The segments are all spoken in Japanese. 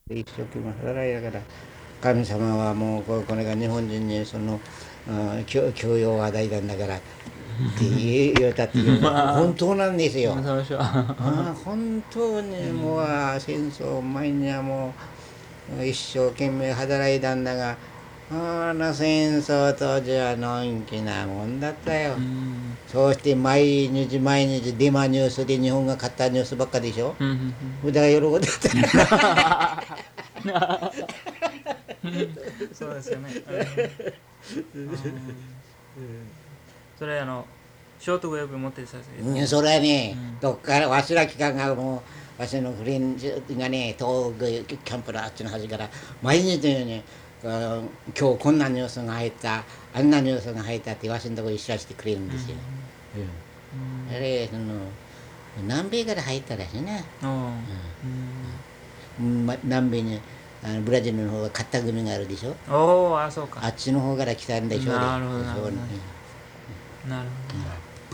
一生懸命働いたから神様はもうこれが日本人にその教養を与えたんだからって言うたっていうまあ、 本当なんですよ。 そうでしょう。 本当にもう戦争前にはもう一生懸命働いたんだが戦争当時はのんきなもんだったよ。 うん。 そうして毎日毎日デマニュースで日本が勝ったニュースばっかでしょ。 うんうんだから喜んでた。 うん。そうですよね。それショートウェーブ持ってる先生。 それはね、 うん。 どっからわしら期間がもうわしのフレンズがね東北キャンプのあっちの端から毎日のように今日こんなニュースが入ったあんなニュースが入ったってわしのところに知らせてくれるんうん。 ですよ。 うん。 あれ南米から入ったらしいな。 うん。うん。 南米にブラジルの方が勝った組があるでしょ。 おお、あ、そうか。 あっちの方から来たんでしょうで。 なるほど、なるほど。 そう、 なるほど。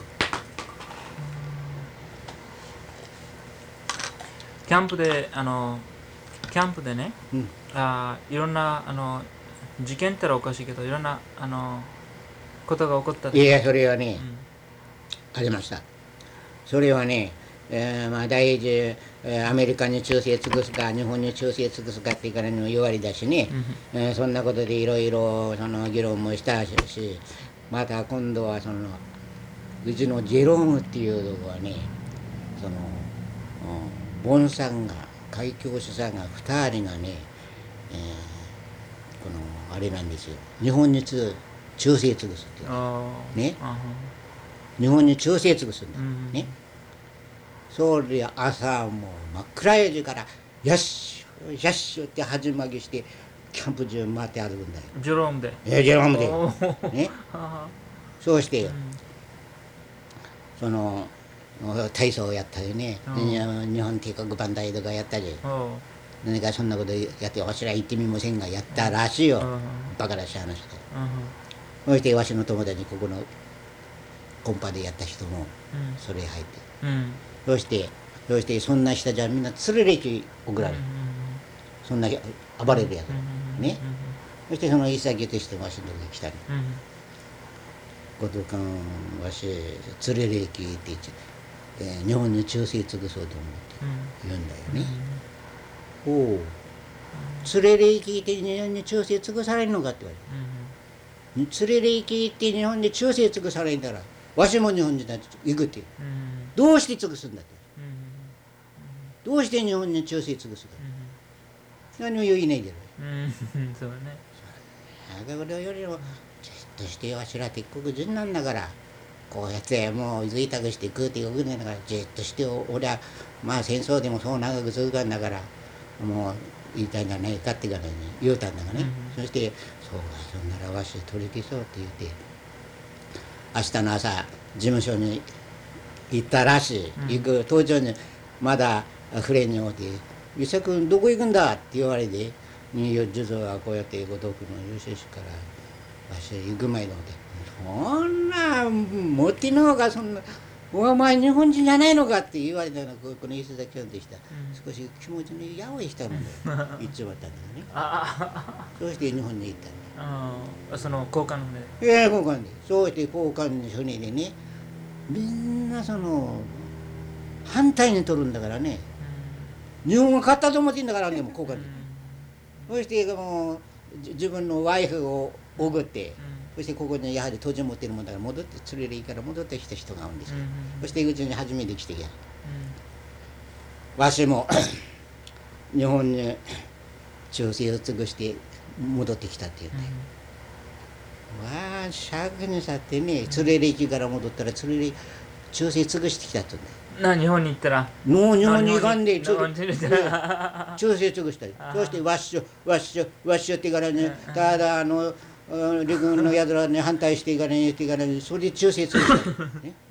キャンプで、キャンプでね、 うん、 いろんな、事件ってのはおかしいけど、いろんな、ことが起こったでしょ。 いやそれはねうん。 ありました。それはね、第一、アメリカに忠誠尽くすか日本に忠誠尽くすかってからにも言われだしね、そんなことでいろいろその議論もしたし、また今度はうちのジェロームっていうとこはね、そのボンさんが海峡主さんが2人がね、えーこのあれなんですよ、日本に忠誠尽くすっていうあね、 あ、 日本に忠誠尽くすんだうん。 ね。それ朝もう真っ暗いうちからよっしょよっしょって始まりしてキャンプ中回って歩くんだよ。 ジェロームで。 ジェロームでおお。 ね。 はそうしてよ、 うん。 その体操をやったりね、日本帝国万代とかやったり、 おお。 何かそんなことやってわしら行ってみませんがやったらしいよ。 うん。 バカらしい話で。 うん。 そしてわしの友達ここのコンパでやった人もそれ入って、 うん。 そしてそんな人じゃみんな連れ歴送うん。うん。 られる。そんな暴れるやつね。そしてその一先としてわしのとこに来たね。 うん。 後藤君わし連れ歴って言って、日本に忠誠尽くそうと思って言うんだよね。おお、連れ歴って日本に忠誠尽くされるのかって言われて、連れ歴って日本に忠誠尽くされるんだらわしも日本に行くって、どうして尽くすんだって、どうして日本に忠誠尽くすか、何も言いないじゃない。 そうね。 だからよりもじっとしてわしら敵国人なんだから、こうやってもう随託して食うておくんだからじっとして俺はまあ戦争でもそう長く続くんだからもう言いたいんじゃないかってからに言うたんだがね、そしてそうかそんならわし取り消そうって言って明日の朝事務所に行ったらしい、行く途中にまだフレンに会うて「伊勢君どこ行くんだ?」って言われて「実はこうやって五徳の優秀士からわし行く前のでそんな持ってのほうがそんなお前日本人じゃないのかって言われたのがこの伊勢崎さんでした。少し気持ちのやわいしたので言っちまったんだよね。そうして日本に行ったんだ。 その交換の交換でそうして交換初日でねみんな反対に取るんだからね、日本が勝ったと思ってんだからねもう交換で、そしてもう自分のワイフをおぐって、そしてここにやはり土地持ってるもんだから戻って連れていいから戻ってきた人がおるんですよ、そしてうちに初めて来てきた、わしも日本に忠誠を尽くして戻ってきたって言うんだよ、わあ尺にさってね連れて行きから戻ったら連れて忠誠尽くしてきたって言うんだよ。 日本に行ったらもう日本に行かんで日本に行ったら忠誠尽くしたり、そしてわっしょってからね、ただ陸軍のやつらに反対していかねえっていかねえ、それで忠誠尽くしたり、ね、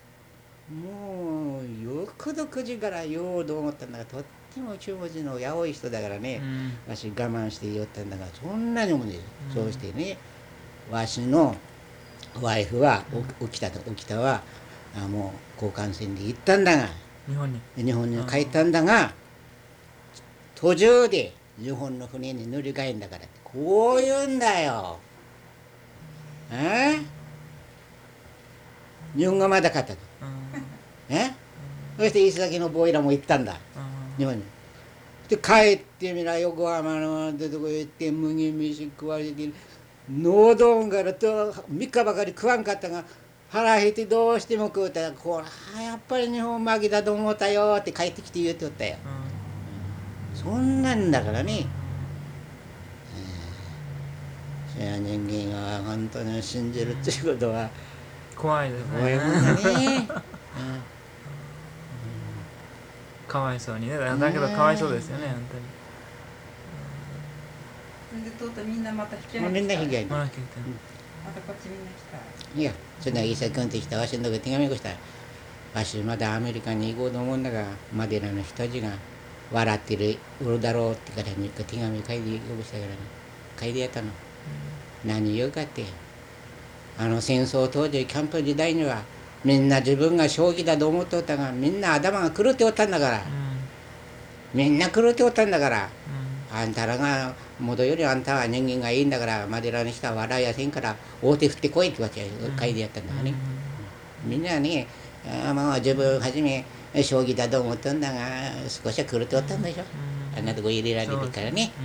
もうよくど9時からようと思ったんだがとっても中国人のやおい人だからね、わし我慢して言ったんだがそんなにもね、そうしてねわしのワイフは起きたはもう交換船で行ったんだが日本に帰ったんだが途中で日本の船に乗り換えんだからってこう言うんだよ。日本がまだ勝ったと。そして石崎のボイラも行ったんだ、日本に。で帰ってみら横浜のってとこ行って麦飯食われて喉んからと3日ばかり食わんかったが腹減ってどうしても食うたらこれやっぱり日本負けだと思ったよって帰ってきて言うとったよ。そんなんだからね。それは人間が本当に信じるっていうことは怖いですね。 怖いもんだね。 かわいそうにね。だけどかわいそうですよね、本当に。 でとうとうみんなまた引きみんな被害に。 まだ聞いてる。 またこっちみんな来た。 いや、そんな伊佐君ってきたわしのとこ手紙をした。わしまだアメリカに行こうと思うんだが、マデラの人たちが笑ってるだろうってから3日手紙書いてよこしたからね。書いてやったの。何言うかって。戦争当時キャンプ時代にはみんな自分が正気だと思っておったがみんな頭が狂っておったんだから、みんな狂っておったんだから、あんたらが元よりあんたは人間がいいんだからマデラの人は笑いやせんから大手振ってこいってわけ書いてやったんだからね。みんなね自分はじめ正気だと思ったんだが少しは狂っておったんでしょ、あんなとこ入れられてるからね。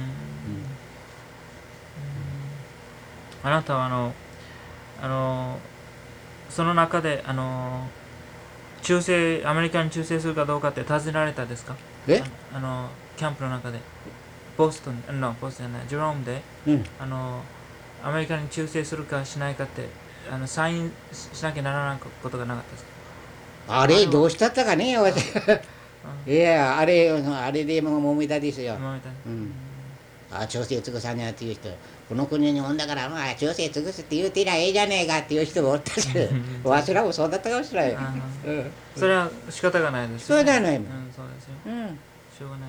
あなたはその中でアメリカに忠誠するかどうかって尋ねられたですか？キャンプの中でボストンじゃない、ジェロームで、アメリカに忠誠するかしないかってサインしなきゃならないことがなかったですか？ あれどうしたったかね私いやあれでもめたですよ。忠誠尽くさねえっていう人この国におんだから忠誠尽くすって言うてりゃええじゃねえかっていう人もおったしわしらもそうだったかもしれない。 それは仕方がないですよね。そうじゃないもん。 そうですよ。しょうがない。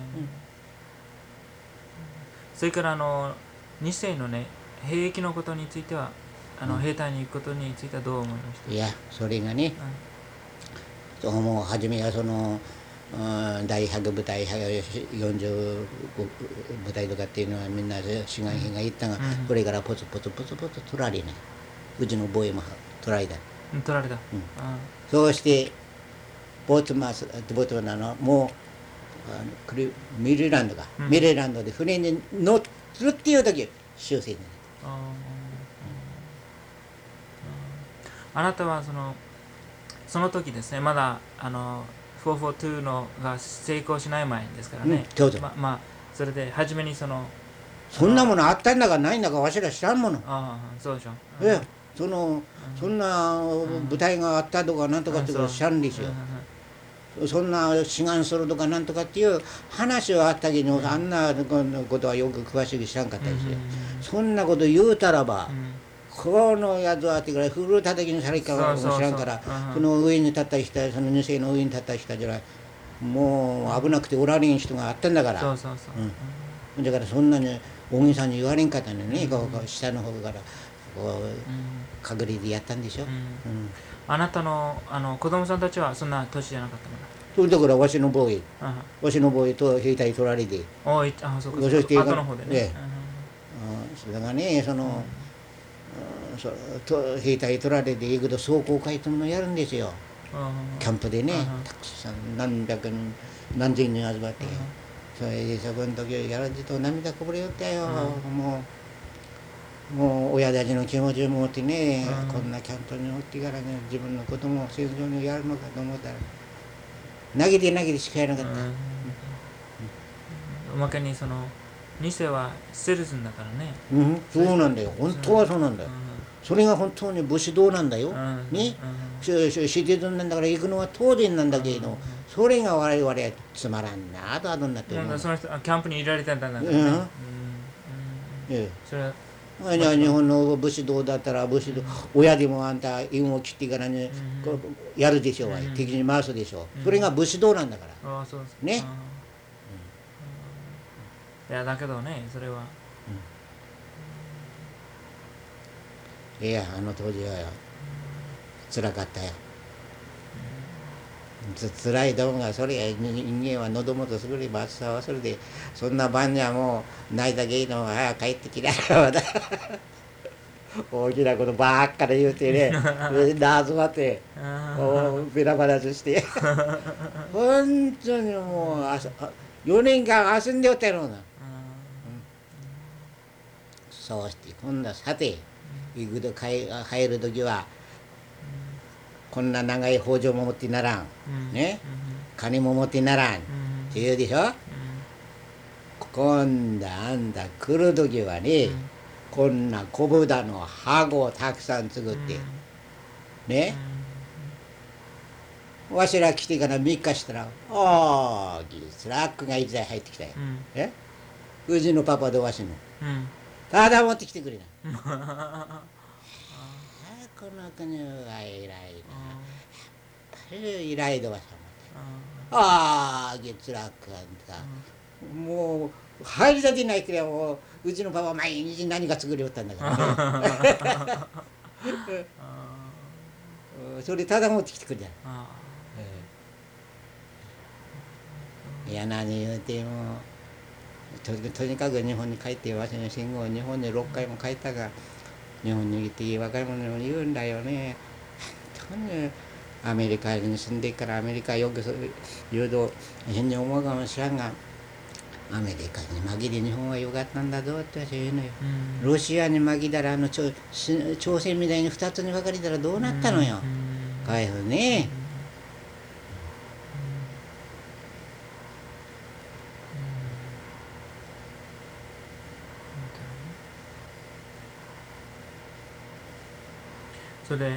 それから2世のね兵役のことについては兵隊に行くことについてはどう思いました？ いやそれがね、もう初めは第100部隊40部隊とかっていうのはみんな志願兵が行ったが、これからポツポツ取られないうちの防衛も取られた。 取られた。 そうしてボートマンもうメリーランドか、メリーランドで船に乗るっていう時終戦になった。 あなたはその時ですね、まだ442のが成功しない前ですからね。それで初めにそんなものあったんだかないんだかわしら知らんもの。 そうでしょ。 そんな部隊があったとかなんとかってこと知らんですよ。そんな志願するとかなんとかっていう話はあったけど、あんなことはよく詳しく知らんかったですよ。そんなこと言うたらば、このやつはってからフル叩きにされるかも知らんから、その上に立った人その2世の上に立った人じゃもう危なくておられん人があったんだから。だからそんなに大げさに言われんかったのね、下の方から隠れてやったんでしょ。 あなたの子供さんたちはそんな年じゃなかったのか。だからわしの防衛と兵隊取られて、 そして後の方でね。 それがね兵隊取られていくと壮行会というものをやるんですよ。キャンプでね、たくさん何百人何千人集まって、それでそこの時やられてと涙こぼれよったよ。もう親たちの気持ちを持ってね、こんなキャンプにおってからね自分のことも戦争にやるのかと思ったら投げてしかやらなかった。 おまけに2世はセルズンだからね。 そうなんだよ、本当はそうなんだよ。それが本当に武士道なんだよ。ね、シティズンなんだから行くのは当然なんだけど、それが我々はつまらんなと後になってる。 その人キャンプに入れられてたんだからね。それは日本の武士道だったら武士道、親でもあんた印を切ってからね、やるでしょう、敵に回すでしょう。それが武士道なんだから。ね。 いやだけどね、それは。 いや当時はつらかったよ。 つらいどもがそれや人間は喉元すぐり松さはそれでそんな晩にはもう泣いた芸能が帰ってきながら大きなことばっかり言うてねで集まってベラ話して本当にもう4年間遊んでおったやろうな、そうして今度はさて行くと帰る時はこんな長い包丁も持ってならん、ね、金も持ってならんって言うでしょ、今度あんた来る時はね、こんな小豚の箱をたくさん作って、ね、わしら来てから3日したら大きいトラックが一台入ってきたよ、うちのパパとわしの、ただ持ってきてくれなこの国は偉いな、やっぱり偉いどわしゃもトラックあんた、もう入りたてないくらいもううちのパパ毎日何か作りよったんだからねそれただ持ってきてくれた、いや何言うてもとにかく日本に帰ってわしの信号日本に6回も帰ったが日本に来て若い者に言うんだよね、本当にアメリカに住んでからアメリカよく言うと変に思うかもしらんがアメリカに負けて日本はよかったんだぞって私は言うのよ、ロシアに負けたら朝鮮みたいに2つに分かれたらどうなったのよ、かわいそうね、 それで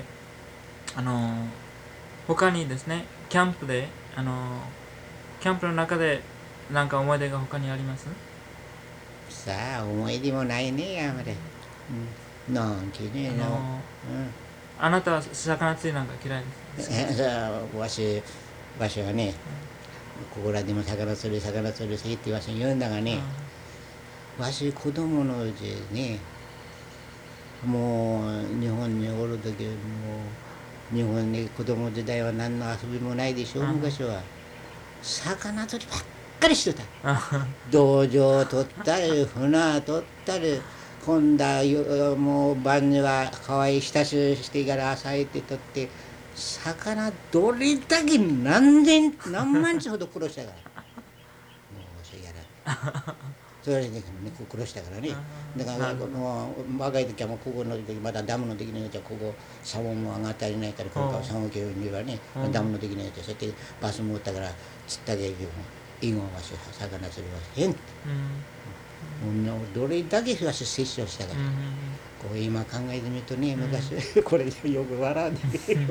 他にですねキャンプでキャンプの中で何か思い出が他にあります？ さあ思い出もないねあまり、なんきねあなたは魚釣りなんか嫌いですか？ わしはね、ここらでも魚釣りせえってわし言うんだがね、わし子供のうちねもう日本におる時もう日本に子供時代は何の遊びもないでしょ、昔は魚釣りばっかりしてた道場取ったり船取ったり今度はもう晩には川へ浸ししてから朝行って取って魚どれだけ何万隻ほど殺したからもうそれやらそれで猫殺したからね、だからもう若い時はもうここの時まだダムの時のやつはここサボも上がったりないからこれからサボ系にはね、ダムの時のやつはそうやってバス持ったから釣ったけど以後は魚釣りは変って、どれだけわし摂取したから、こう今考えてみるとね昔これよく笑うんだけど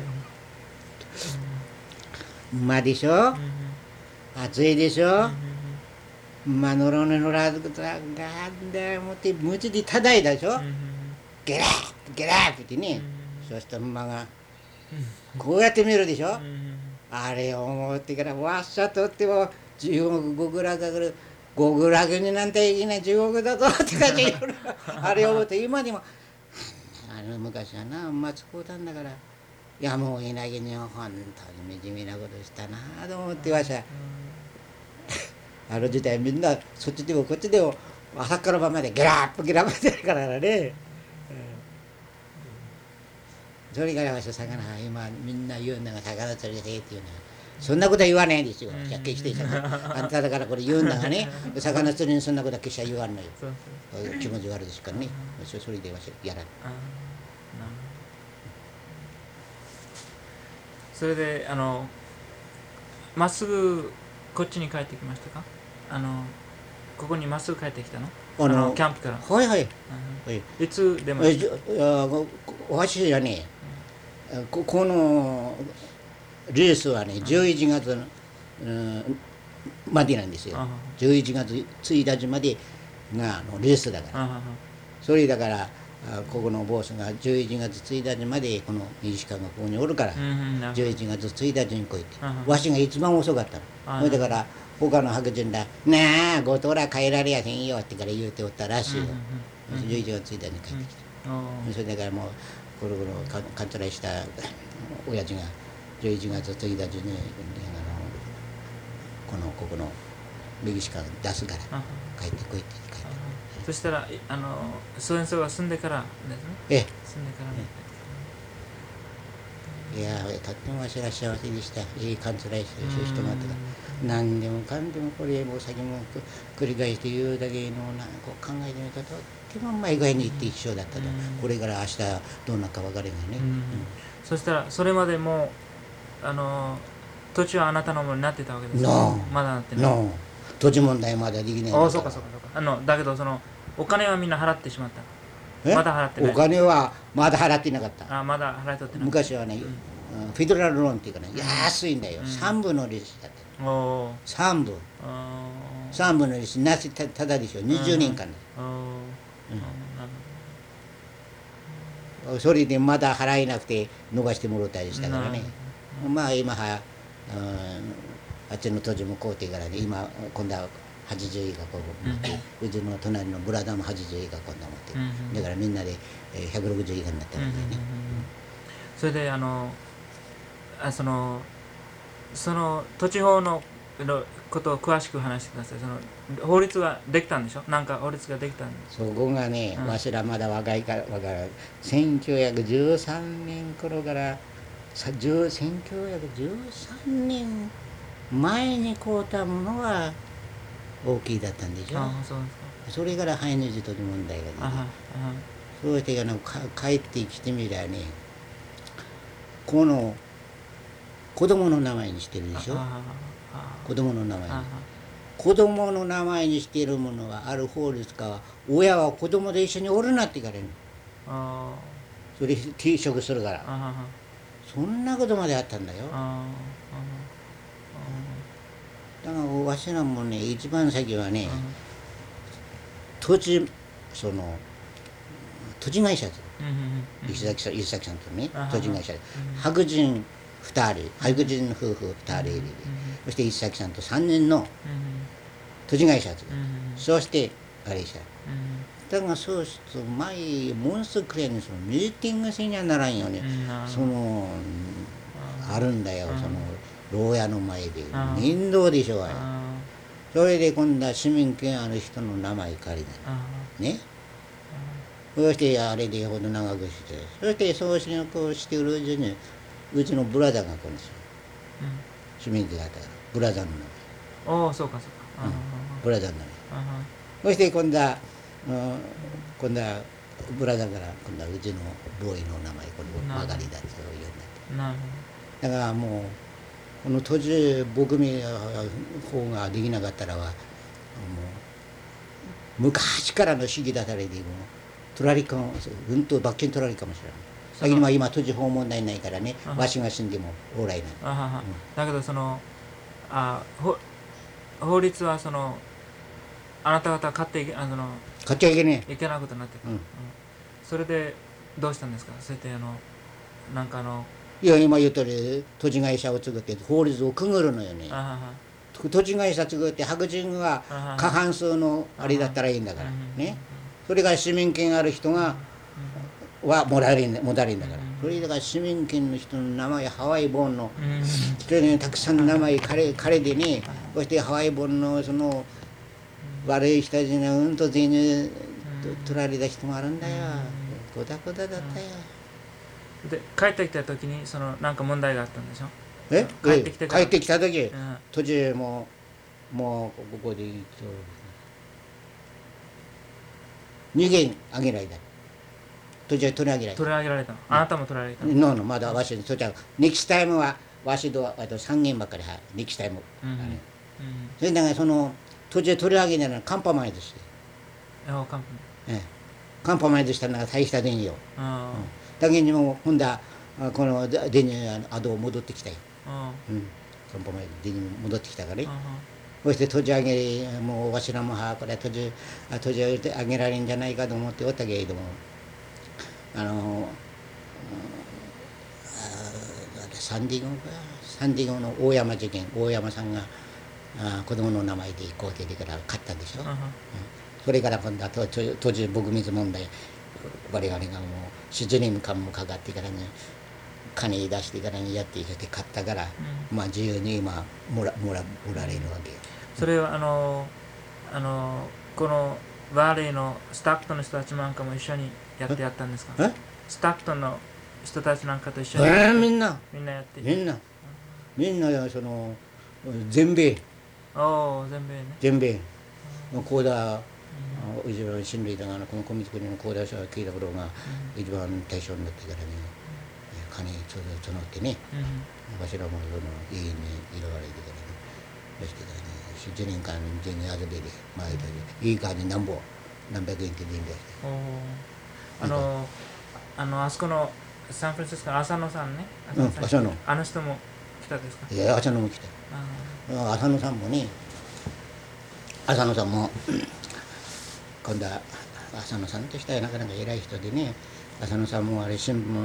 馬でしょ、暑いでしょ、馬のろのらずくとがんでもってむちで叩いたでしょ、ゲラッゲラッって言ってね、そうした馬がこうやって見るでしょ、あれを思ってからわっしゃとっても地獄極楽が来る極楽になんていけない地獄だぞって感じあれを思って今でも昔はな馬使うたんだからやむを得ないけど本当に惨めなことしたなと思ってわしゃあの時代みんなそっちでもこっちでも朝から晩までゲラッゲラッってるからね、それからわし魚今みんな言うんだが魚釣りせえっていうのはそんなことは言わないんですよ、決してあんただからこれ言うんだがね魚釣りにそんなことは決して言わんのよ、気持ち悪いですからね、それでわしやらん。 それでまっすぐこっちに帰ってきましたか？ここにまっすぐ帰ってきたの？キャンプから。 はいはい。 いつ出ました？ わしはね、このレースはね11月までなんですよ。11月1日までがレースだから。それだからここのボスが11月1日までこの西川がここにおるから11月1日に来いって、わしが一番遅かったの。だから他の白人だ「なあ後藤ら帰られやせんよ」ってから言うておったらしいよ。11月1日に帰ってきた。それだからもうこれかんつらいした親父が 11月1日にここのメキシカン出すから帰ってこいって書いてある。 そしたら戦争が済んでからですね。済んでからいやとってもわしら幸せでした。いい感じらいしてる人もあって何でもかんでもこれも先も繰り返して言うだけのこう考えてみたらとっても前ぐらいに行って一緒だったと。これから明日どうなるか分かれないね。 そしたらそれまでも土地はあなたのものになってたわけですか？まだなってない。 土地問題まだできないんだから。 そうかだけどお金はみんな払ってしまった。まだ払ってない。 お金はまだ払ってなかった。 まだ払いとってない。 昔はね、フェデラルローンっていうかね、安いんだよ。3分の利子だった。3分。3分の利子なしただでしょ。20年間で。それでまだ払えなくて伸ばしてもらったりしたからね。まあ今はあっちの土地も買うてからね、今今度は80以下こう持って、うちの隣のブラザーも80以下今度は持って、だからみんなで160以下になったわけね。 それでその土地法のことを詳しく話してください。法律ができたんでしょ？なんか法律ができたんです。 そこがね、わしらまだ若いから1913年頃から1913年前に買うたものが大きいだったんでしょ。 そうですか。 それからハイヌジ土地問題が出て、そうして帰ってきてみりゃね、この子供の名前にしてるでしょ。子供の名前に。子供の名前にしているものはある法律家は親は子供で一緒におるなって言われるの。それ抵触するから。そんなことまであったんだよ。だからわしらもね、一番先はね、土地会社石崎さんとね、土地会社で白人2人、白人夫婦2人で、そして石崎さんと3人の土地会社作る。そしてあれした。だからそうすると前モンスクレーにミーティングせにはならんよね。あるんだよ、牢屋の前で。面倒でしょうがよ。それで今度は市民権ある人の名前借りないね。そしてあれでほど長くして、そしてそうしてるうちにうちのブラザーが来るんですよ。市民権があったからブラザーの名前。 そうか。 ブラザーの名前。そして今度はブラザーから今度はうちのボーイの名前、これマガリだってそういうようになって。だからもうこの土地僕み方ができなかったらはもう昔からの主義だたれでも取られかも、うんと罰金取られるかもしれない。今土地法問題ないからね、わしが死んでもオーライな。 だけど法律はあなた方買っちゃいけねえ。いけないことになってる。それでどうしたんですか？そうやっていや今言ったように土地会社を作って法律をくぐるのよね。土地会社作って白人が過半数のあれだったらいいんだからね。それから市民権ある人はもらえるんだから。それだから市民権の人の名前ハワイボンの人にたくさんの名前彼でね、そしてハワイボンの悪い人たちにうんと税入取られた人もあるんだよ。こだこだだったよ。 で帰ってきた時になんか問題があったんでしょ？ 帰ってきた時、土地もここで2軒あげられた。土地は取り上げられた。 あなたも取られたの？ まだわしそっちはネキスタイムはわしと3軒ばっかりネキスタイム。それだから土地を取り上げならカンパマイズして。カンパマイズしたのが大した電よ。だけにも今度はこの電に戻ってきたよ。カンパマイズ電に戻ってきたからね。そして土地上げもうわしらもこれ土地上げられるんじゃないかと思っておったけれども、サンディゴの大山事件、大山さんが子供の名前で行こうって言ってから買ったんでしょ。それから今度は土地撲滅問題、我々がもうシズリム感もかかってからね、 金出してからにやって買ったから、まあ自由に今もられるわけよ。 それはこのバーレーのスタッフトンの人たちなんかも一緒にやったんですか？スタッフトンの人たちなんかと一緒にみんなやってみんなその全米全米コーダー一番親類だがこの小水国のコーダー社が聞いた頃が一番対象になってからね金募ってね、わしらもその家にいるわれてからねそしてからね1年間全然預けて毎年いい感じ何百円って全然あそこのサンフランシスコの浅野さんね、 浅野あの人も来たですか？ いや浅野も来た。浅野さんもね浅野さんも今度は浅野さんとしてはなかなか偉い人でね浅野さんもあれ新聞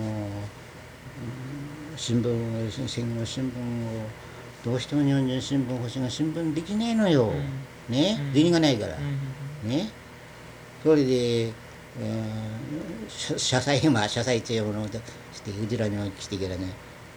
戦後新聞をどうしても日本人新聞欲しいが新聞できないのよ、ね銭がないから、ねそれで、社債っていうものをしてうちらにも来てからね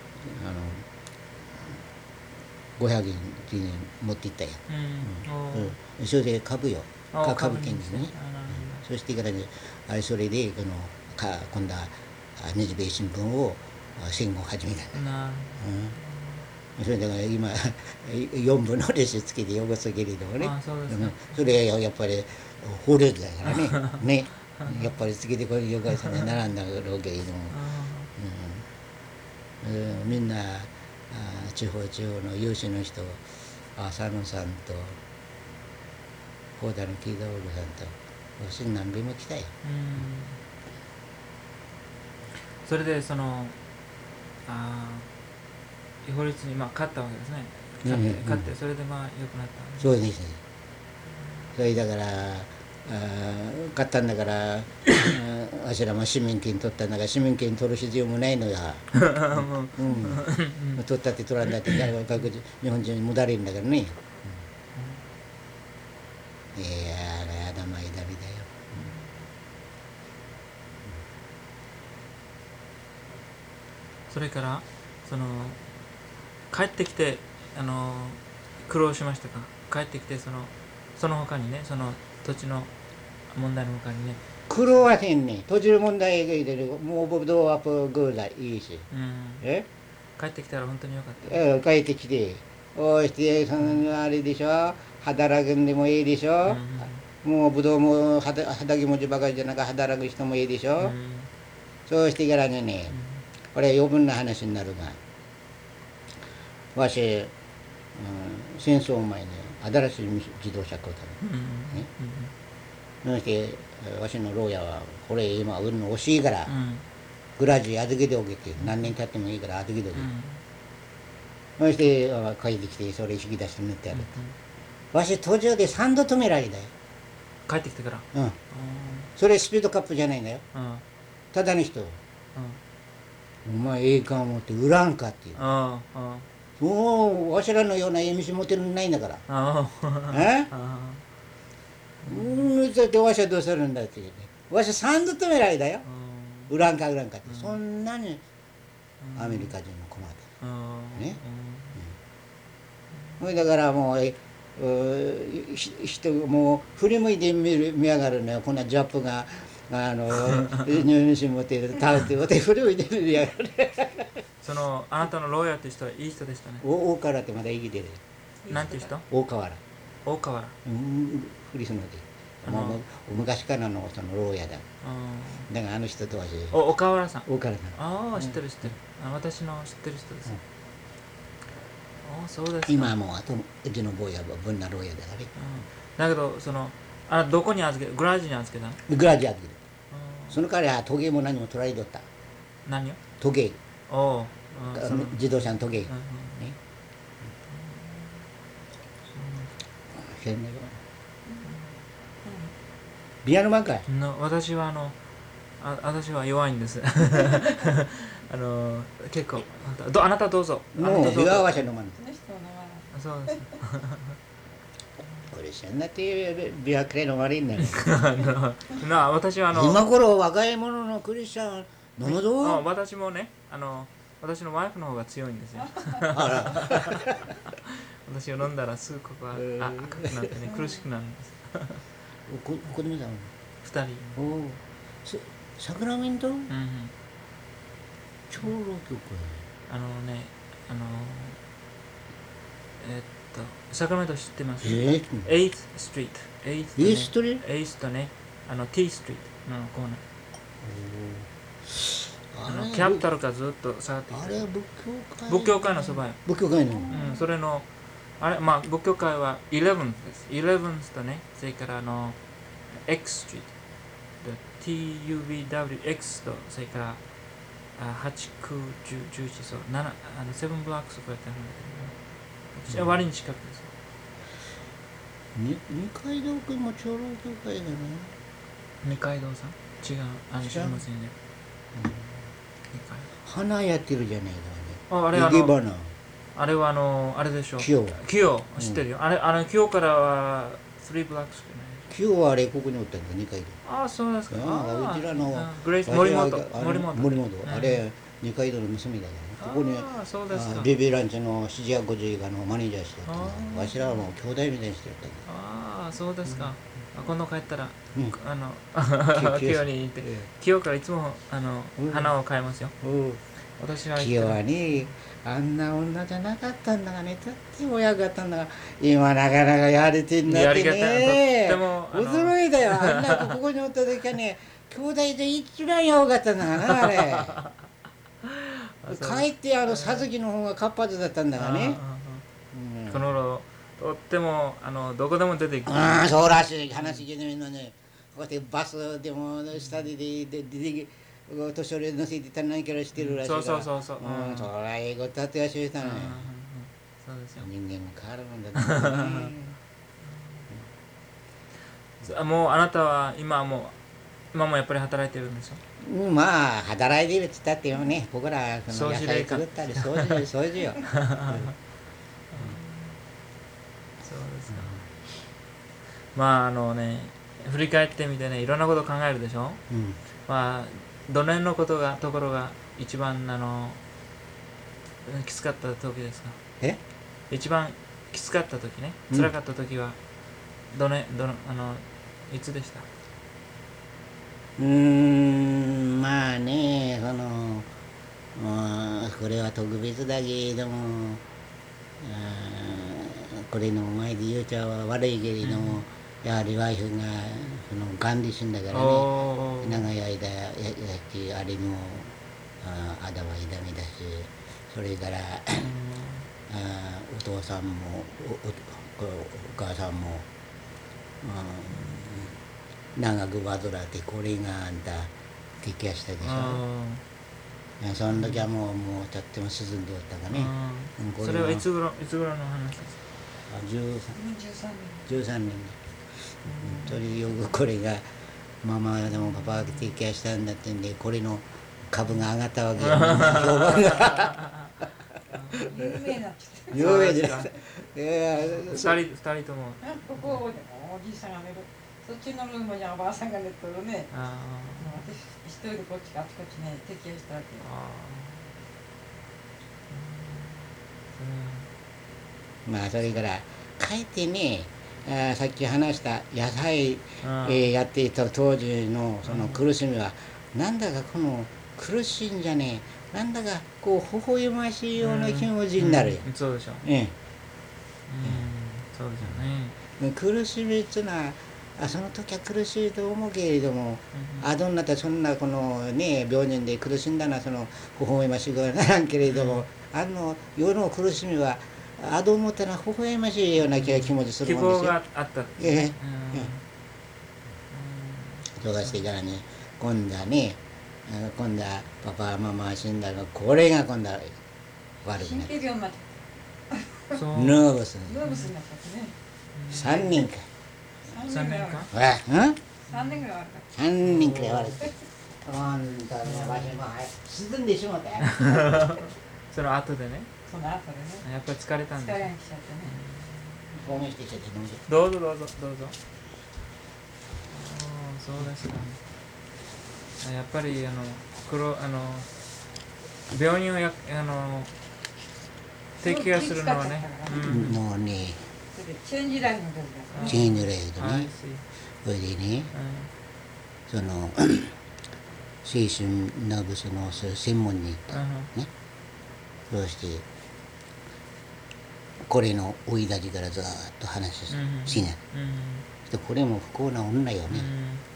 500円持っていったよ、それで株券ですね、そしてからねそれで今度は日米新聞を戦後始めたんだ、それだから今4分のレシつけてよこすけれどもね、それはやっぱり法律だからねやっぱりつけてこいよかさね並んだろうけれども、みんな地方の有志の人浅野さんと高田の木田おるさんと私何べんも来たよ。 それでその法律に勝ったわけですね。勝ってそれで良くなった。 そうですね。それだから勝ったんだからわしらも市民権取ったんだから市民権取る必要もないのや取ったって取らんだって日本人に戻れるんだからね、いや頭いだりだよ、 それから帰ってきて苦労しましたか？帰ってきてその他にねその土地の問題の他にね苦労はせんね。土地の問題がいるもうブドウアップグーだいいし、 帰ってきたら本当によかった。 帰ってきてしてあれでしょ働くんでもいいでしょ、もうブドウも畑持ちばかりじゃなく働く人もいいでしょ、そうしてからね、これは余分な話になるがわし、戦争前に新しい自動車買うたの、そしてわしの牢屋はこれ今売るの惜しいから、グラジ預けておけって何年経ってもいいから預けておけ、そして帰ってきてそれ引き出して塗ってやると、わし途中で3度止められたよ。 帰ってきてから、 それスピードカップじゃないんだよ、ただの人、お前ええか思って売らんかっていう、もうわしらのようなええ店持ってるのないんだから、そしてわしはどうするんだって言うて、わしは3度止められたよ、売らんかって、そんなにアメリカ人も困ったね、だからもう人もう振り向いて見やがるのよ、こんなジャップが入試持って倒って振り向いて見やがるあなたの牢屋って人はいい人でしたね。 大河原ってまだ生きてる。 なんて人？ 大河原。振りすので昔からのその牢屋だ。だからあの人とは岡原さん。 岡原さん。 知ってる。私の知ってる人です。そうですか。 今はもうあとうちの坊やはぶんな牢屋だからね。 だけどどこに預けた？グラージに預けた？ グラージ預けた。その代わりは時計も何も取られとった。 何を？ 時計。自動車の時計。ビアノマンかい？ 私は弱いんです結構あなたどうぞ。 もうビアはしゃ飲まん。 そうですこれしゃんなってビアくらいの悪いんだよ私は今頃若い者のクリスチャン飲むぞ。 私もね、私のワイフの方が強いんですよ。私が飲んだらすぐここが赤くなってね、苦しくなるんです。 子供さん 2人。 サクラメント、長老教会。 サクラメント知ってます？ 8th Street。 8thストリート 8thとね、T ストリートのコーナー。キャピタルからずっと下がってきて。 あれは仏教会のそばよ。 仏教会の。 それの、仏教会は11thです。11thとね、それからX ストリート。TUBWX と、それから8、9、10、11、そう、7ブロックスこうやってあるんだけど、割に近くです。 二階堂君も長老教会だね。 二階堂さん違う、知りませんね。 花やってるじゃないかあれあれはあれでしょう。清知ってるよ。清からは3ブロックスじゃない。 清はあれここにおったんだ、二階堂。 そうですか。 うちらの森本。 あれ二階堂の娘だからね。ここにベビーランチの7時50がマネージャーしてたんだ。わしらはもう兄弟みたいにしてやったんだ。 そうですか。今度帰ったら清に行って清からいつも花を買いますよ。私は清はね、あんな女じゃなかったんだがね、だって親があったんだが、今なかなかやれてんだってね。 とっても驚いたよ。あんなここにおった時はね、兄弟で一番よかったんだがな、あれ。かえってさずきの方が活発だったんだがね。 この頃とってもどこでも出てくる。 そうらしい。話聞いてみるのね、こうやってバスでも下で出て年寄り乗せてた何キロしてるらしいから。 そう。 そらいいことだってやししたのね。 そうですよ。 人間も変わるもんだね。 もうあなたは今もやっぱり働いてるんでしょ。 まあ働いてるって言ったってもね、僕ら野菜作ったり掃除よ。 そうですか。振り返ってみてね、いろんなことを考えるでしょ。どの辺のところが一番きつかった時ですか？一番きつかった時ね、辛かった時はいつでした？ まあね、これは特別だけども、これの前で言うちゃ悪いけれども、やはりワイフががんで死んだからね、長い間やってあれも頭痛みだし、それからお父さんもお母さんも長く患ってこれがあんた摘発したでしょ。その時はもうとっても沈んでおったかね。 それはいつ頃の話ですか ？13年。とりよくこれがママでもパパが摘発したんだってんで、これの株が上がったわけよ。評判が有名な有名じゃない。 2人ともここおじいさんが寝る、そっちのルームにおばあさんが寝とるね。私一人でこっちあちこっちね摘発したわけよ。 まあそれからかえってね、さっき話した野菜、やっていた当時のその苦しみは、なんだかこの苦しいんじゃねえ、なんだかこう微笑ましいような気持ちになるよ。 そうでしょう。そうですよね。 苦しみっていうのはその時は苦しいと思うけれども、どんなってそんなこのね病人で苦しんだのはその微笑ましくはならんけれども、世の苦しみはどう思ったら微笑ましいような気持ちするもんですよ。 希望があった。 そうかしてからね、今度はパパママが死んだが、これが今度は悪くなる。 神経病になっちゃった。 ノーブスになっちゃってね。3人か。 3年間 3年ぐらい悪かった。 3人くらい悪くて。本当にわしも沈んでしもたよ。 その後でね。 その後でね。 やっぱり疲れたんです。 疲れんしちゃってね。 興奮してきちゃって飲んで。 どうぞ。そうですか。やっぱり病院を提供するのはね、 もうね、 チェンジライフの時だからチェンジライフでね、それでね、その精神ナーブスの専門に行ったね。そうしてこれの生い立ちからずっと話しない。これも不幸な女よね。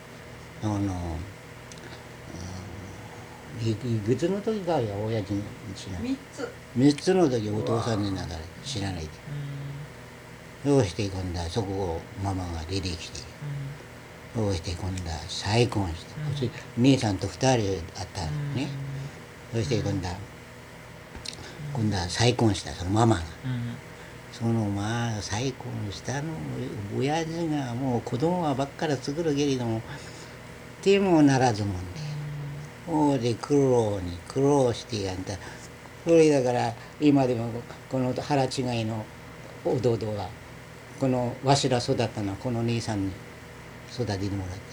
いくつの時かや親父に知らない。3つの時お父さんになんか知らないで。そうして今度はそこをママが出てきて、そうして今度は再婚して、そして姉さんと2人あったね。そして今度は再婚したそのママが。そのまあ再婚したの親父がもう子供はばっかり作るけれども手もならずもんで、もうで苦労してやんだ。それだから今でもこの腹違いの弟はこのわしら育ったのはこの兄さんに育ててもらって、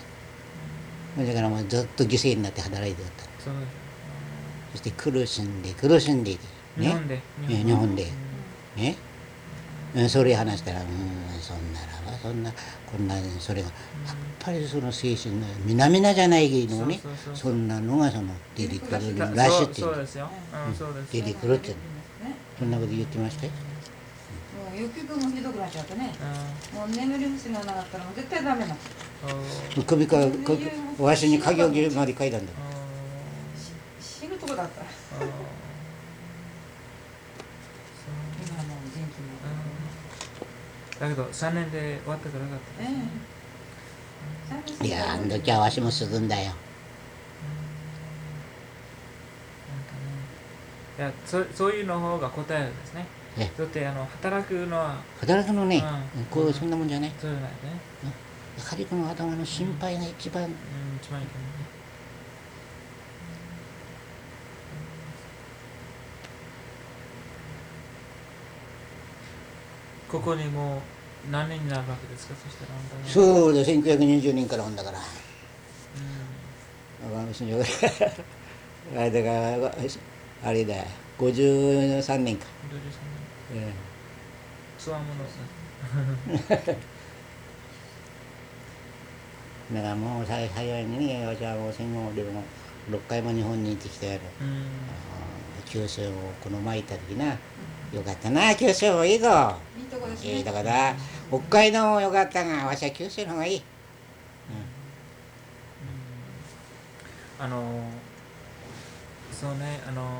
だからもうずっと犠牲になって働いておった。そして苦しんでね、日本でね、それ話したらそんならばこんなそれがやっぱりその精神の皆々じゃないけどね、そんなのがその出てくるらしいっていう、出てくるってそんなこと言ってましたよ。 もう欲求もひどくなっちゃってね、もう眠り薬がなかったらもう絶対ダメなの。 首からわしに鍵置きまで書いたんだ。 死ぬとこだった。今もう元気にだけど3年で終わったからよかった。 いやあん時はわしも進んだよ。 いやそういうの方が答えですね。だって働くのね、こうそんなもんじゃない。そうじゃないね。 やはりこの頭の心配が一番。 一番いいけどね。ここにもう何年になるわけですか、そしたら。 そうだ、1920年からほんだから。だからあれだ、53年か。 53年。つわものさ。 だからもう早いにね、私はもう戦後でも6回も日本に行ってきたやろ。九州をこの前行った時な、よかったな、九州もいいぞ。いいとこだ。北海道もよかったが、わしは九州の方がいい。 そうね、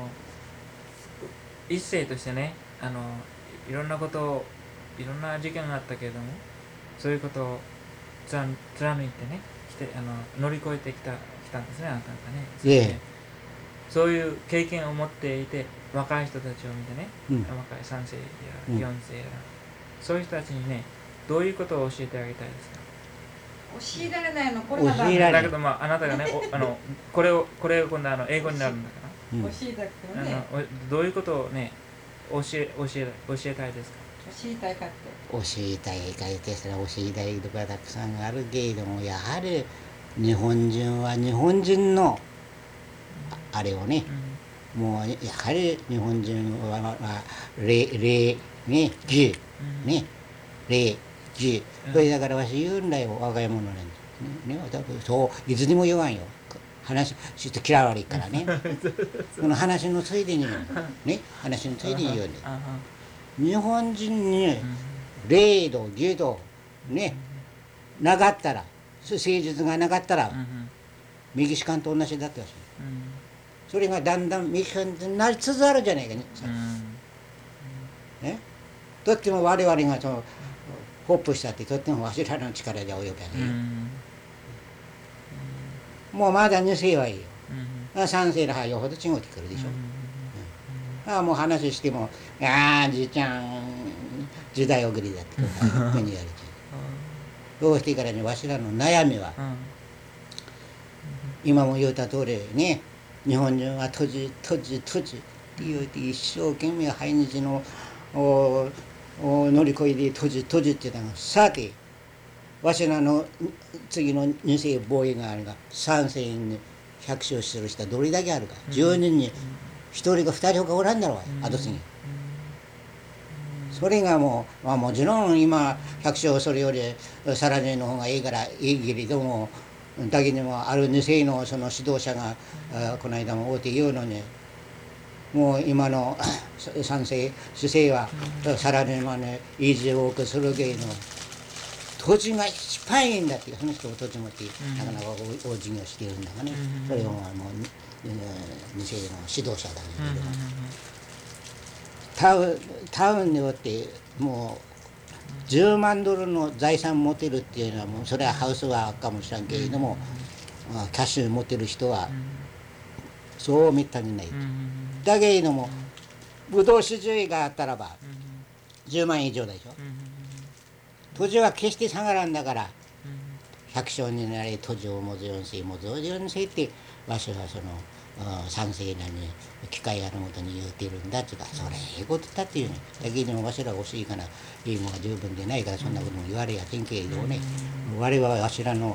一世としてね、いろんなことを、いろんな事件があったけれども、そういうことを貫いてね、乗り越えてきたんですね、あなたがね。そういう経験を持っていて、若い人たちを見てね、若い3世や4世やら、そういう人たちにね、どういうことを教えてあげたいですか。 教えられないの、これがダメだけど、あなたがね、これを今度英語になるんだから、 教えたくてもね、 どういうことをね、教えたいですか。 教えたいかって。 教えたいかってそれは教えたいとかたくさんあるけれども、やはり日本人は日本人のあれをね、もうやはり日本人は礼ね、義ね、礼義、それだからわし言うんだよ、若い者なんでね、そういつでも言わんよ。話して嫌われからね。この話のついでにね、話のついでに言うんだよ。日本人に礼度義度ねなかったら、誠実がなかったら、メキシカンと同じだったし、それがだんだんメキシカンになりつつあるじゃないかね。とっても我々がそのホップしたってとってもわしらの力で及びゃね、もうまだ2世はいいよ、3世らはよほど違ってくるでしょ。もう話しても「ああじいちゃん時代遅れだ」ってふうに言われて、そうしてからね、わしらの悩みは、今も言うた通りね、日本人は土地って言うて一生懸命毎日の乗り越えで土地って言ったのが、さてわしらの次の2世防衛があるが3世に百姓する人はどれだけあるか。10人に1人か2人ほかおらんだろうが、後継ぎ。それがもう、もちろん今百姓それよりサラジの方がいいからいいけれども、だけでもある2世のその指導者がこの間も大手言うのに、もう今の3世4世はサラリーマンに維持を多くするけれども、土地が一番いいんだって、その人を土地持ってなかなか大事業しているんだがね、それがもう2世の指導者だけれども、タウンにおってもう10万ドルの財産持てるっていうのは、もうそれはハウスはかもしれんけれども、キャッシュ持てる人はそうめったにない。だけれどもブドウ酒税があったらば10万以上でしょ。土地は決して下がらんだから、百姓になり土地を持つようにせ持つようにせってわしはその賛成なに機会あるごとに言うてるんだっていうか、それええことだっていうね。だけどもわしら欲しいからいいものが十分でないからそんなことも言われやせんけれどもね、我々はわしらの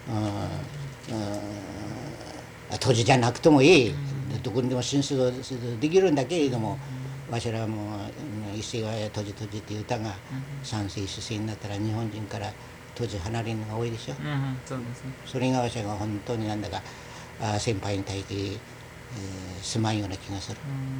土地じゃなくてもいい、どこにでも進出できるんだけれども、わしらはもう一世は土地っていう歌が3世4世になったら日本人から土地離れるのが多いでしょ。 そうですね。 それがわしが本当になんだか先輩に対してすまんような気がする。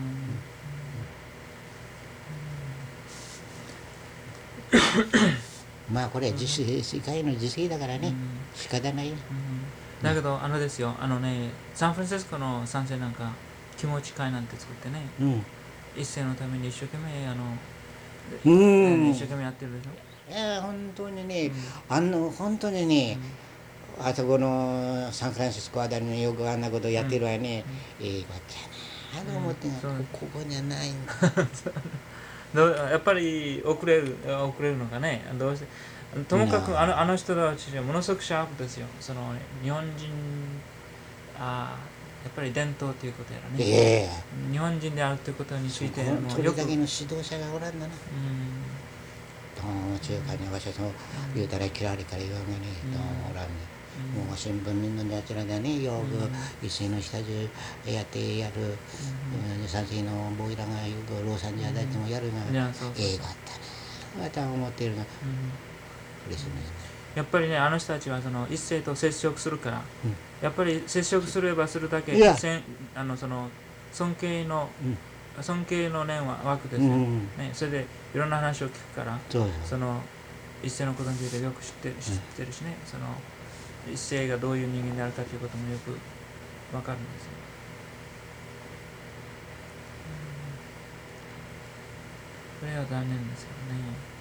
まあこれは世界の時勢だからね、仕方ないよ。 だけどですよ、サンフランシスコの3世なんか気持ち会なんて作ってね、一世のために一生懸命一生懸命やってるでしょ。 いや本当にね、本当にね、あそこのサンフランシスコあたりのよくあんなことやってるわね、ええこっちゃなと思ってが、ここにはないんだ。 やっぱり遅れるのかね、どうしてともかくあの人たちはものすごくシャープですよ。その日本人やっぱり伝統ということやらね、日本人であるということについてそれだけの指導者がおらんだな。どうも中華にわしはそう言うたら嫌われから言わんがね、どうもおらんね。もう新聞見るのにあちらでね、よく一世の下地やってやる三世のボイラがよくローサンジャーだってもやるがええかったね、また思ってるが嬉しいね。 やっぱりね、あの人たちはその一世と接触するから、やっぱり接触すればするだけその尊敬の念は湧くですよ、ね。それでいろんな話を聞くから、その一世のことについてよく知ってるしね、その一世がどういう人間であるかということもよくわかるんですよ。それは残念ですよね。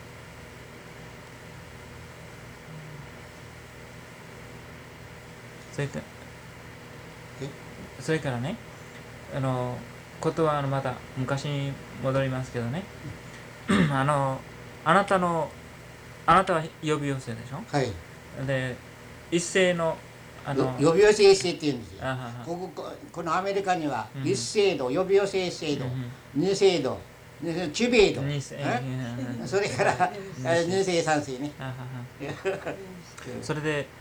それからね、ことはまた昔に戻りますけどね、あなたは予備養成でしょ。 はい。 で一世の予備養成一世って言うんですよ。このアメリカには一制度、予備養成制度、二制度、中米度、それから二世三世ね。 それで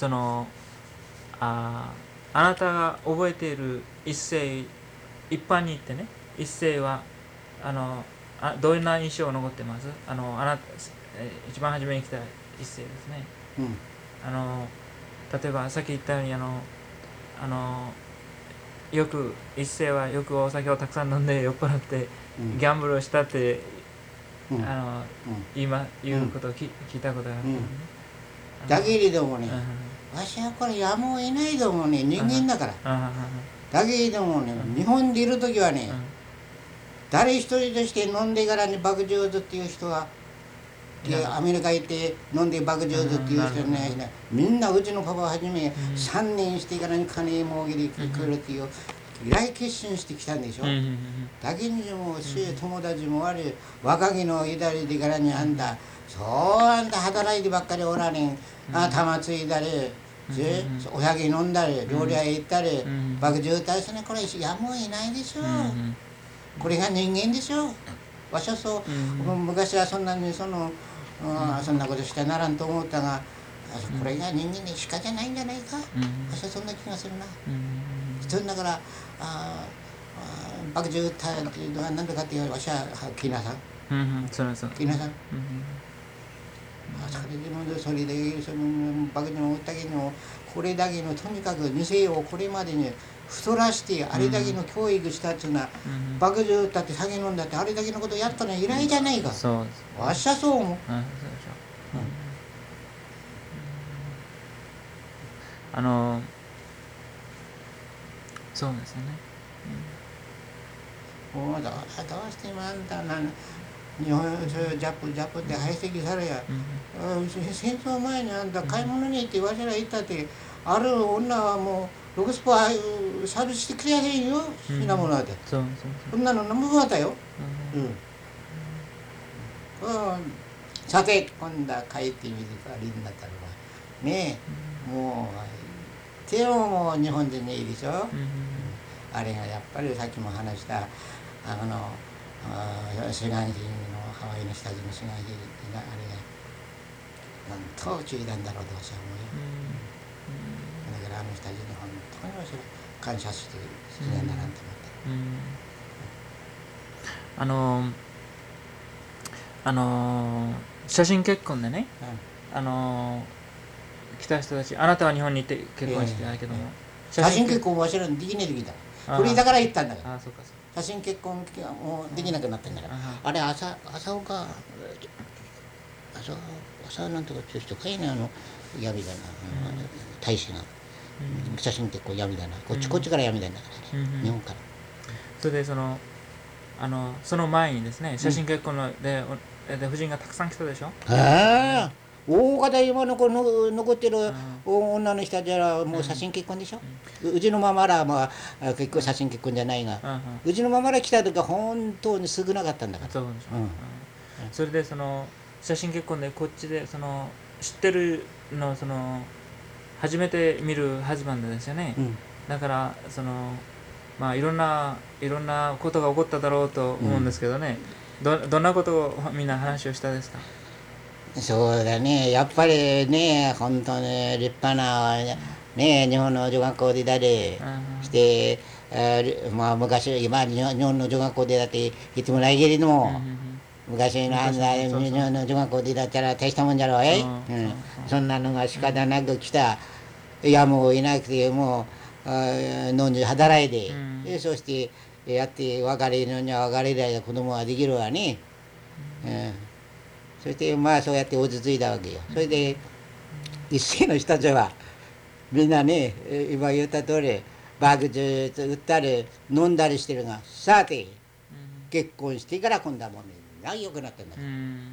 あなたが覚えている一世、一般に言ってね、一世はどんな印象が残ってます？一番初めに来た一世ですね。例えばさっき言ったようによく一世はよくお酒をたくさん飲んで酔っ払ってギャンブルをしたって言うことを聞いたことがある、 だけれどもね、わしはこれやむを得ないと思うね、人間だから。だけれどもね、日本でいる時はね、誰一人として飲んでからに爆上手っていう人は、アメリカ行って飲んで爆上手っていう人ね、みんなうちのパパをはじめ3年してからに金儲けで来るっていう依頼決心してきたんでしょ。だけにも友達もある若気の至りでからにあんた働いてばっかりおらねん、玉ついだりお酒飲んだり料理屋へ行ったり爆渋滞してね、これやむを得ないでしょう。これが人間でしょう。わしはそう、昔はそんなにそんなことしてならんと思ったが、 これが人間に鹿じゃないんじゃないか、私はそんな気がするな。そんだから爆獣っていうのは何だかっていうわしはきなさん、きなさん、それでその爆獣を撃ったけども、これだけのとにかく2世をこれまでに太らしてあれだけの教育したっていうのは、爆獣だって酒飲んだってあれだけのことやったのは偉いじゃないか。わしはそう思う。 そうですよね。 どうしてもあんたな日本ジャプって排斥されや、戦争前にあんた買い物に行ってわしら行ったって、ある女はもうロクスポサービスしてくれやへんよ、品物はで。そんなの何もなかったよ。さて今度は帰ってみるとあれになったのはねえ、もう手をもう日本人にいいでしょ。あれがやっぱりさっきも話した志願兵のハワイの人たちの志願兵があれが本当注意なんだろうと私は思うよ。だからあの人たちに本当に私は感謝してしながらんと思って。 写真結婚でね、来た人たち、あなたは日本に行って結婚してないけども、 写真結婚は知らんできねえできた。これだから行ったんだから。 そうかそうか。 写真結婚もできなくなったんだから。あれ朝岡朝なんとかっていう人かいね、闇だな、大使が写真結婚闇だな、こっちから闇だんだからね、日本から。 それでその前にですね、写真結婚で夫人がたくさん来たでしょ。 大方今の残ってる女の人たちはもう写真結婚でしょ。うちのママらは結構写真結婚じゃないが、うちのママら来た時は本当に少なかったんだから。 それでその写真結婚でこっちで知ってるの初めて見るハズバンドですよね。だからまあいろんなことが起こっただろうと思うんですけどね。どんなことをみんな話をしたですか。 そうだね、やっぱりね、本当に立派なね、日本の女学校でだれして、まあ昔今日本の女学校でだっていつもないけれども、昔の日本の女学校でだったら大したもんじゃろう。そんなのが仕方なく来た。いやもういなくてもう飲んで働いて、そしてやって別れるのには別れられた子供はできるわね。そしてまあそうやって落ち着いたわけよ。それで一世の人たちはみんなね、今言った通り爆竹打ったり飲んだりしてるが、さて結婚してから今度はもうみんな良くなってんだから。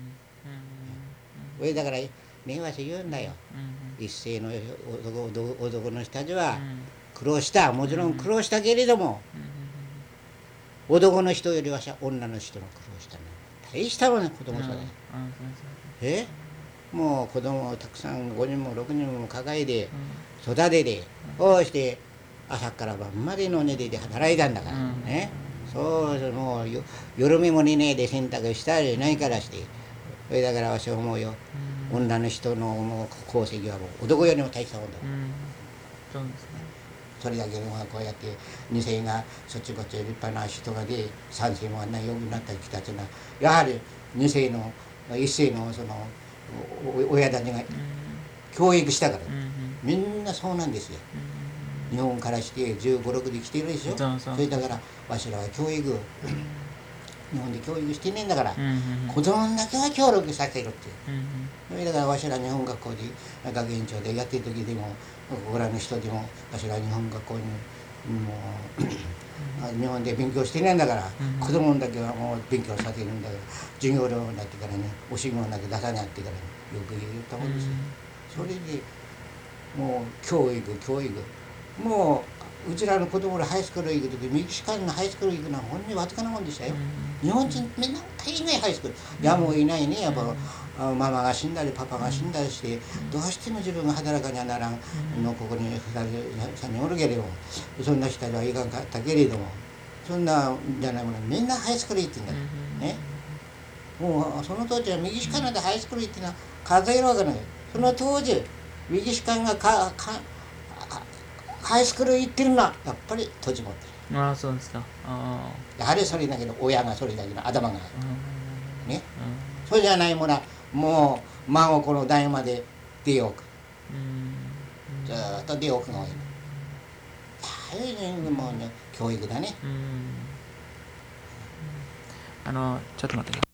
それだから目はし言うんだよ。一世の男の人たちは苦労した、もちろん苦労したけれども、男の人よりは女の人の苦労したの大したもんね、子供さんね。もう子供をたくさん5人も6人も抱えて育てて、こうして朝から晩までの寝て働いたんだからね。そうもう夜目も寝ねえで洗濯したり何からして、それだからわしは思うよ、女の人のもう功績はもう男よりも大したもんだ。 そうですね。 それだけのこうやって2世がそっちこっち立派な人がで3世もあんなよくなった人たちがやはり2世の1世のその親たちが教育したから、みんなそうなんですよ。日本からして15、6で来てるでしょ。それだからわしらは教育日本で教育してねえんだから、子供だけは協力させるって、それだからわしら日本学校で学園長でやってる時でもここらの人でもわしら日本学校にもう日本で勉強してねえんだから、子供だけはもう勉強させるんだから、授業料になってからね、お仕事だけ出さないってから、ね、よく言ったもんですよ。それでもう教育もううちらの子供らハイスクール行く時、メキシカンのハイスクール行くのはほんにわずかなもんでしたよ。日本人みんな大概ハイスクール、やむをいないね、やっぱママが死んだりパパが死んだりして、どうしても自分が働かにはならんの、ここに2人3人おるけれども、そんな人はいかんかったけれども、そんなじゃないものみんなハイスクール行ってんだね。もうその当時はメキシカンでハイスクール行ってのは数えるわけない。その当時メキシカンがハイスクール行ってるのはやっぱり土地持ってる。 ああ、そうですか。 やはりそれだけど親がそれだけの頭があるね。そうじゃないものはもう孫子の代まで出ようか、ずっと出ようかが多い。もうね教育だね。 ちょっと待って。